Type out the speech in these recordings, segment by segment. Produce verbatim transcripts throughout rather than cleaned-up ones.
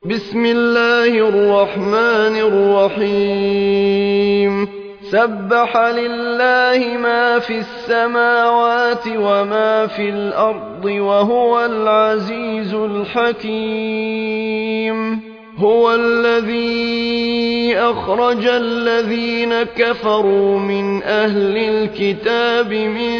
بسم الله الرحمن الرحيم سبح لله ما في السماوات وما في الأرض وهو العزيز الحكيم هو الذي أخرج الذين كفروا من أهل الكتاب من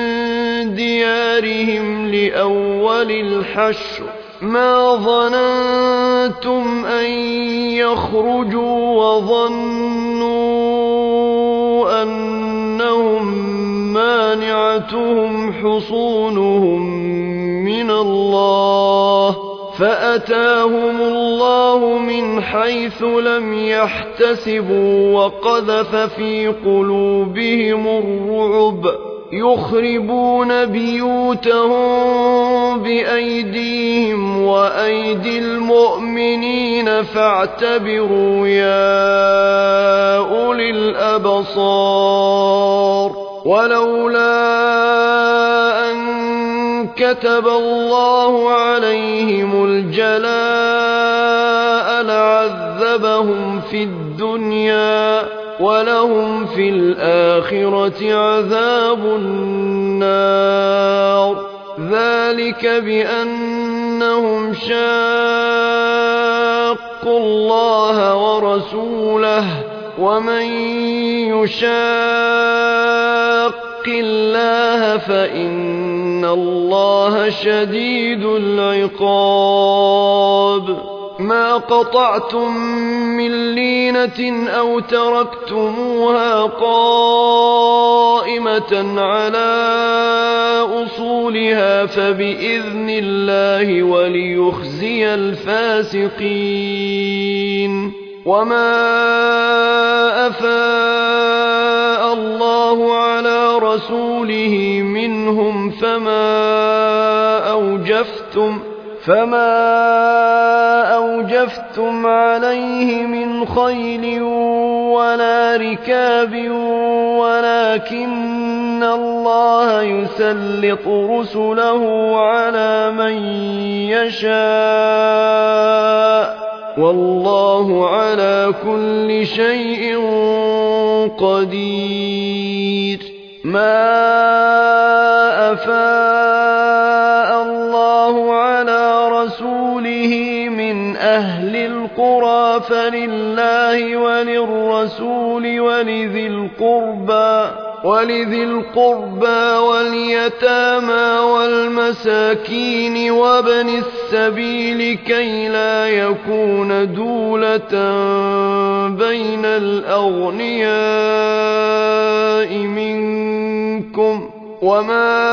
ديارهم لأول الحشر ما ظننتم أن يخرجوا وظنوا أنهم مانعتهم حصونهم من الله فأتاهم الله من حيث لم يحتسبوا وقذف في قلوبهم الرعب يخربون بيوتهم بأيديهم وأيدي المؤمنين فاعتبروا يا أولي الأبصار ولولا أن كتب الله عليهم الجلاء لعذبهم في الدنيا ولهم في الآخرة عذاب النار ذلك بأنهم شاقوا الله ورسوله ومن يشاق الله فإن الله شديد العقاب ما قطعتم من لينة أو تركتموها قائمة على أصولها فبإذن الله وليخزي الفاسقين وما أفاء الله على رسوله منهم فما أوجفتم فما أوجفتم عليه من خيل ولا ركاب ولكن الله يسلط رسله على من يشاء والله على كل شيء قدير ما أفاء الله على رسوله من أهل القرى فلله وللرسول ولذي القربى ولذي القربى واليتامى والمساكين وابن السبيل كي لا يكون دولة بين الأغنياء منكم وما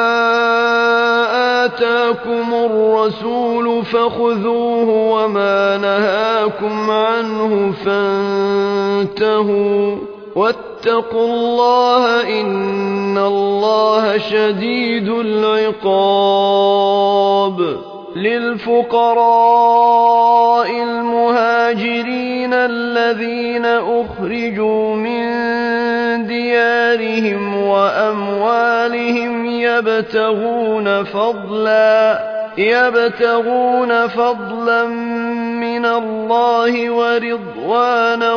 آتاكم الرسول فخذوه وما نهاكم عنه فانتهوا واتقوا الله إن الله شديد العقاب للفقراء المهاجرين الذين أخرجوا من ديارهم وأموالهم يبتغون فضلا يبتغون فضلا من الله ورضوانا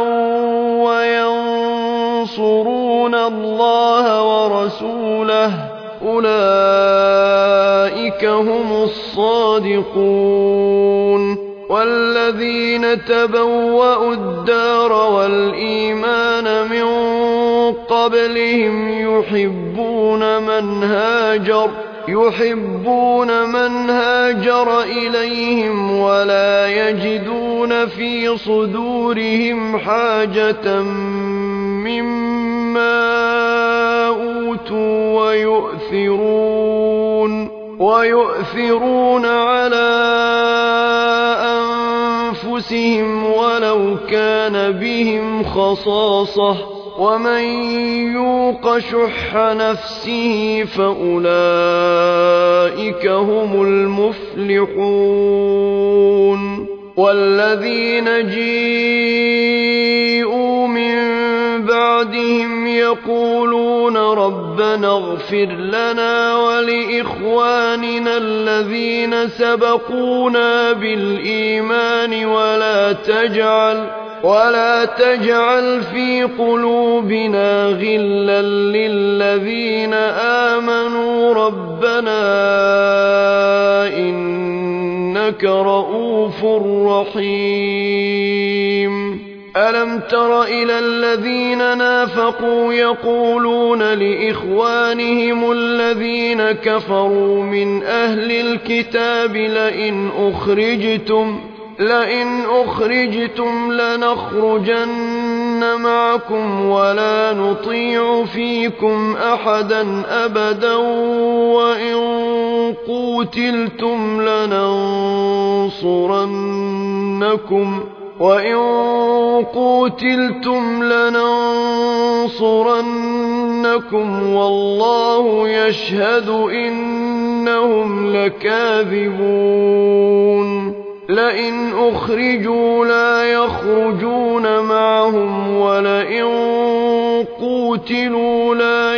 وينصرون الله ورسوله أولئك هم الصادقون والذين تبوأوا الدار والإيمان من قبلهم يحبون من هاجر يحبون من هاجر إليهم ولا يجدون في صدورهم حاجة مما أوتوا ويؤثرون ويؤثرون على أنفسهم ولو كان بهم خصاصة ومن يوق شح نفسه فأولئك هم المفلحون والذين جيءوا من بعد بعدهم يقولون ربنا اغفر لنا ولإخواننا الذين سبقونا بالإيمان ولا تجعل ولا تجعل في قلوبنا غلا للذين آمنوا ربنا إنك رؤوف رحيم. ألم تر إلى الذين نافقوا يقولون لإخوانهم الذين كفروا من أهل الكتاب لئن أخرجتم لئن أخرجتم لنخرجن معكم ولا نطيع فيكم أحدا أبدا وإن قوتلتم لننصرنكم وإن قوتلتم لننصرنكم والله يشهد إنهم لكاذبون. لئن أخرجوا لا يخرجون معهم ولئن قوتلوا لا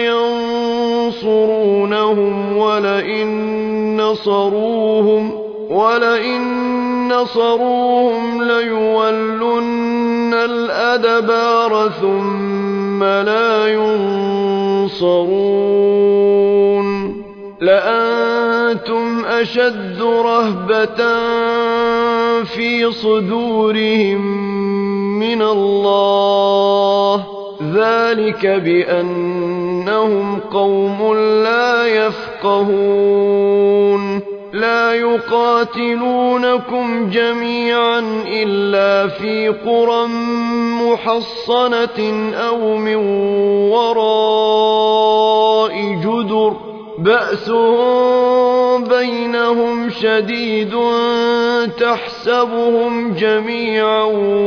ينصرونهم ولئن نصروهم ولئن نصروهم ليولن الأدبار ثم لا ينصرون. لأنتم أشد رهبة في صدورهم من الله ذلك بأنهم قوم لا يفقهون. لا يقاتلونكم جميعا إلا في قرى محصنة أو من وراء جدر بأسهم بينهم شديد تحسبهم جميعا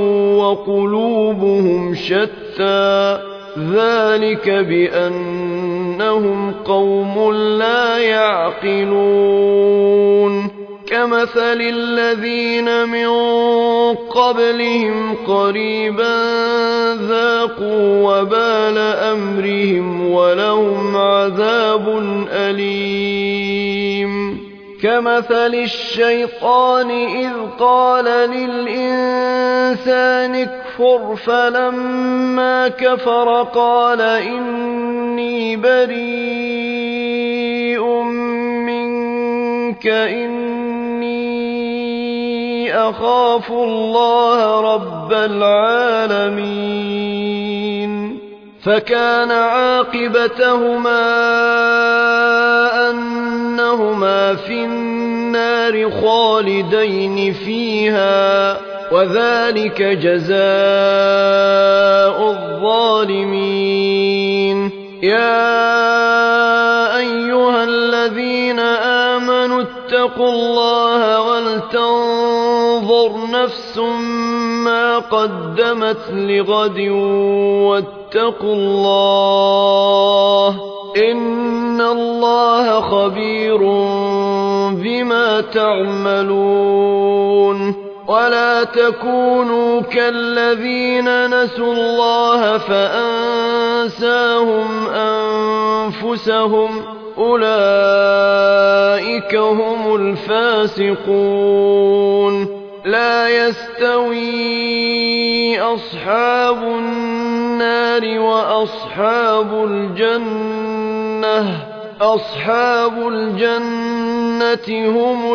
وقلوبهم شتى ذلك بأنهم قوم لا يعقلون. كمثل الذين من قبلهم قريبا ذاقوا وبال أمرهم ولهم عذاب أليم. كمثل الشيطان إذ قال للإنسان اكفر فلما كفر قال إني بريء منك إني أخاف الله رب العالمين. فكان عاقبتهما أنهما في النار خالدين فيها وذلك جزاء الظالمين. يا أيها الذين آمنوا اتقوا الله ولتنظر نفس ما قدمت لغد واتقوا الله إن الله خبير بما تعملون. ولا تكونوا كالذين نسوا الله فأنساهم أنفسهم أولئك هم الفاسقون. لا يستوي أصحاب النار وأصحاب الجنة أصحاب الجنة هم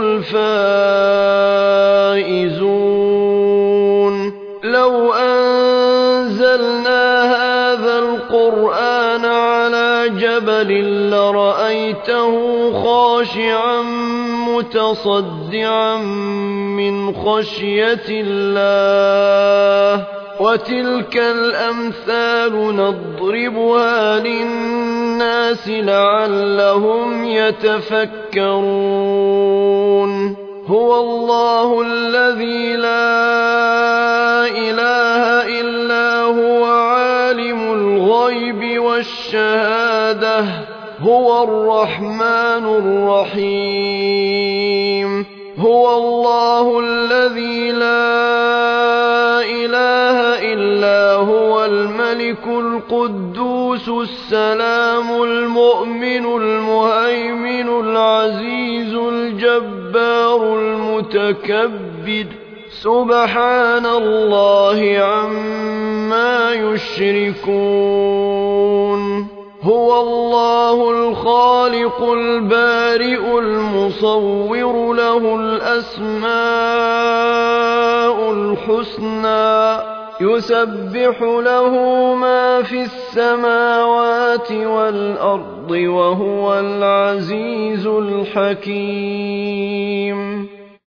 الفائزون. لو أنزلنا هذا القرآن على جبل لرأيته خاشعا متصدعا من خشية الله. وتلك الأمثال نضربها للناس لعلهم يتفكرون. هو الله الذي لا إله إلا هو عالم الغيب والشهادة هو الرحمن الرحيم. هو الله الذي لا إله إلا هو الملك الملك القدوس السلام المؤمن المهيمن العزيز الجبار المتكبر سبحان الله عما يشركون هو الله الخالق البارئ المصور له الأسماء الحسنى يسبح له ما في السماوات والأرض وهو العزيز الحكيم